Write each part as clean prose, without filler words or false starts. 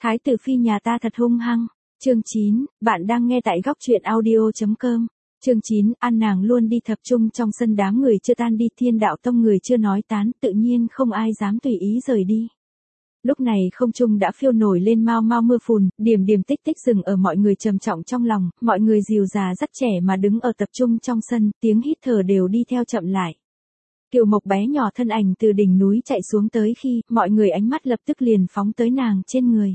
Thái tử phi nhà ta thật hung hăng. Chương 9, bạn đang nghe tại góc truyện audio.com. Chương 9, ăn nàng luôn đi tập trung trong sân, đám người chưa tan đi, Thiên Đạo Tông người chưa nói tán, tự nhiên không ai dám tùy ý rời đi. Lúc này không trung đã phiêu nổi lên mau mau mưa phùn, điểm điểm tích tích dừng ở mọi người trầm trọng trong lòng, mọi người dìu già dắt trẻ mà đứng ở tập trung trong sân, tiếng hít thở đều đi theo chậm lại. Kiều Mộc bé nhỏ thân ảnh từ đỉnh núi chạy xuống tới khi, mọi người ánh mắt lập tức liền phóng tới nàng trên người.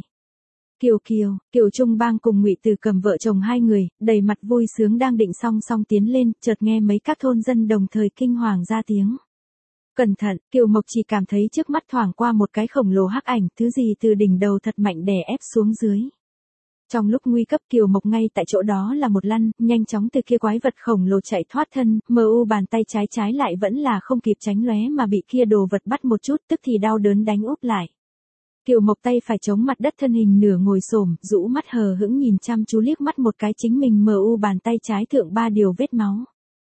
Kiều Trung Bang cùng Ngụy Từ Cầm vợ chồng hai người, đầy mặt vui sướng đang định song song tiến lên, chợt nghe mấy các thôn dân đồng thời kinh hoàng ra tiếng. Cẩn thận, Kiều Mộc chỉ cảm thấy trước mắt thoảng qua một cái khổng lồ hắc ảnh, thứ gì từ đỉnh đầu thật mạnh đè ép xuống dưới. Trong lúc nguy cấp, Kiều Mộc ngay tại chỗ đó là một lăn, nhanh chóng từ kia quái vật khổng lồ chạy thoát thân, bàn tay trái lại vẫn là không kịp tránh lóe mà bị kia đồ vật bắt một chút, tức thì đau đớn đánh úp lại. Kiều Mộc tay phải chống mặt đất, thân hình nửa ngồi xổm, rũ mắt hờ hững nhìn chăm chú liếc mắt một cái chính mình bàn tay trái thượng 3 điều vết máu.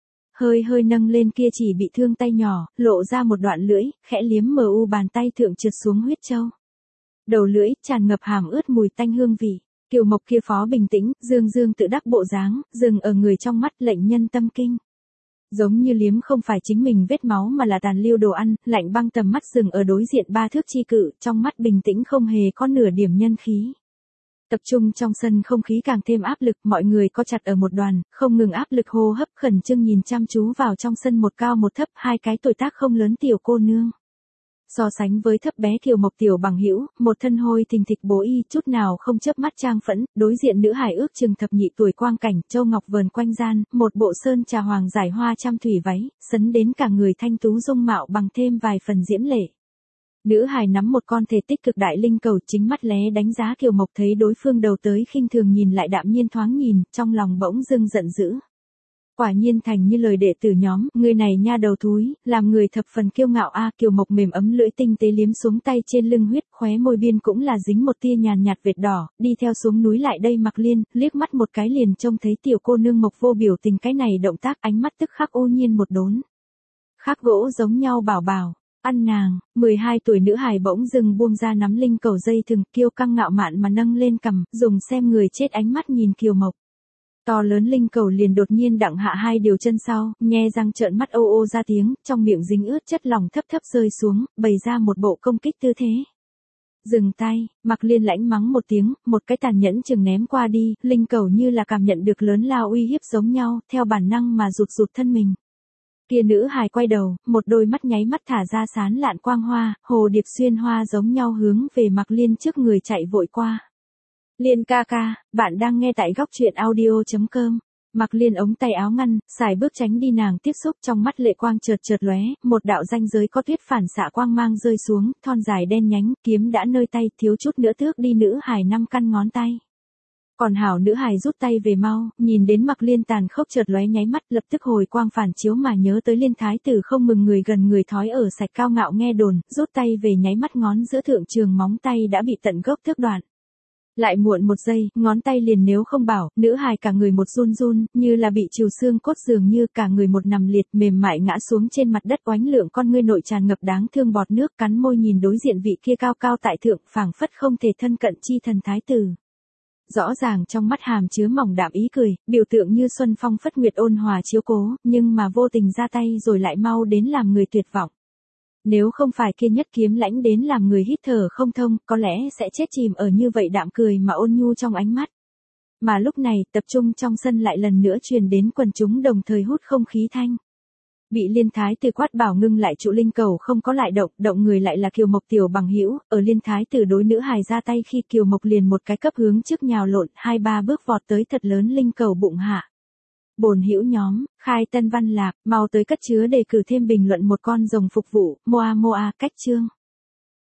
Hơi nâng lên kia chỉ bị thương tay nhỏ, lộ ra một đoạn lưỡi, khẽ liếm bàn tay thượng trượt xuống huyết châu. Đầu lưỡi tràn ngập hàm ướt mùi tanh hương vị. Kiều Mộc kia phó bình tĩnh, dương tự đắc bộ dáng, dừng ở người trong mắt lệnh nhân tâm kinh. Giống như liếm không phải chính mình vết máu mà là tàn lưu đồ ăn, lạnh băng tầm mắt dừng ở đối diện 3 thước chi cự, trong mắt bình tĩnh không hề có nửa điểm nhân khí. Tập trung trong sân không khí càng thêm áp lực, mọi người co chặt ở một đoàn, không ngừng áp lực hô hấp, khẩn trương nhìn chăm chú vào trong sân một cao một thấp, hai cái tuổi tác không lớn tiểu cô nương. So sánh với thấp bé Kiều Mộc tiểu bằng hữu, một thân hôi thình thịch bố y, chút nào không chớp mắt trang phẫn, đối diện nữ hài ước chừng thập nhị tuổi quang cảnh, châu ngọc vờn quanh gian, một bộ sơn trà hoàng giải hoa trăm thủy váy, sấn đến cả người thanh tú dung mạo bằng thêm vài phần diễm lệ. Nữ hài nắm một con thể tích cực đại linh cầu, chính mắt lé đánh giá Kiều Mộc, thấy đối phương đầu tới khinh thường nhìn lại đạm nhiên thoáng nhìn, trong lòng bỗng dưng giận dữ. Quả nhiên thành như lời đệ tử nhóm, người này nha đầu thúi, làm người thập phần kiêu ngạo a. Kiều Mộc mềm ấm lưỡi tinh tế liếm xuống tay trên lưng huyết, khóe môi biên cũng là dính một tia nhàn nhạt vệt đỏ, đi theo xuống núi lại đây Mặc Liên, liếc mắt một cái liền trông thấy tiểu cô nương Mộc vô biểu tình cái này động tác, ánh mắt tức khắc ô nhiên một đốn. Khắc gỗ giống nhau bảo bảo, ăn nàng. 12 tuổi nữ hài bỗng dừng buông ra nắm linh cầu dây thừng, kiêu căng ngạo mạn mà nâng lên cằm, dùng xem người chết ánh mắt nhìn Kiều Mộc. To lớn linh cầu liền đột nhiên đặng hạ 2 điều chân sau, nhe răng trợn mắt ô ra tiếng, trong miệng dính ướt chất lỏng thấp rơi xuống, bày ra một bộ công kích tư thế. Dừng tay, Mặc Liên lãnh mắng một tiếng, một cái tàn nhẫn chừng ném qua đi, linh cầu như là cảm nhận được lớn lao uy hiếp giống nhau, theo bản năng mà rụt thân mình. Kia nữ hài quay đầu, một đôi mắt nháy mắt thả ra sán lạn quang hoa, hồ điệp xuyên hoa giống nhau hướng về Mặc Liên trước người chạy vội qua. Liên ca ca, bạn đang nghe tại góc truyện audio.com. Mặc Liên ống tay áo ngăn, xài bước tránh đi nàng tiếp xúc, trong mắt lệ quang chợt lóe, một đạo ranh giới có tuyết phản xạ quang mang rơi xuống, thon dài đen nhánh, kiếm đã nơi tay, thiếu chút nữa tước đi nữ hài 5 căn ngón tay. Còn hảo nữ hài rút tay về mau, nhìn đến Mặc Liên tàn khốc chợt lóe nháy mắt, lập tức hồi quang phản chiếu mà nhớ tới Liên thái tử không mừng người gần người thói ở sạch cao ngạo nghe đồn, rút tay về nháy mắt ngón giữa thượng trường móng tay đã bị tận gốc thước đoạn. Lại muộn một giây, ngón tay liền nếu không bảo, nữ hài cả người một run, như là bị trìu xương cốt, dường như cả người một nằm liệt mềm mại ngã xuống trên mặt đất, oánh lượng con ngươi nội tràn ngập đáng thương bọt nước, cắn môi nhìn đối diện vị kia cao cao tại thượng, phảng phất không thể thân cận chi thần thái tử. Rõ ràng trong mắt hàm chứa mỏng đạm ý cười, biểu tượng như xuân phong phất nguyệt ôn hòa chiếu cố, nhưng mà vô tình ra tay rồi lại mau đến làm người tuyệt vọng. Nếu không phải kia nhất kiếm lãnh đến làm người hít thở không thông, có lẽ sẽ chết chìm ở như vậy đạm cười mà ôn nhu trong ánh mắt. Mà lúc này, tập trung trong sân lại lần nữa truyền đến quần chúng đồng thời hút không khí thanh. Bị Liên thái tử quát bảo ngưng lại trụ linh cầu không có lại động người lại là Kiều Mộc tiểu bằng hữu, ở Liên thái tử đối nữ hài ra tay khi Kiều Mộc liền một cái cấp hướng trước nhào lộn, 2-3 bước vọt tới thật lớn linh cầu bụng hạ. Bổn hữu nhóm, khai tân văn lạc, mau tới cất chứa đề cử thêm bình luận một con rồng phục vụ, moa, cách chương.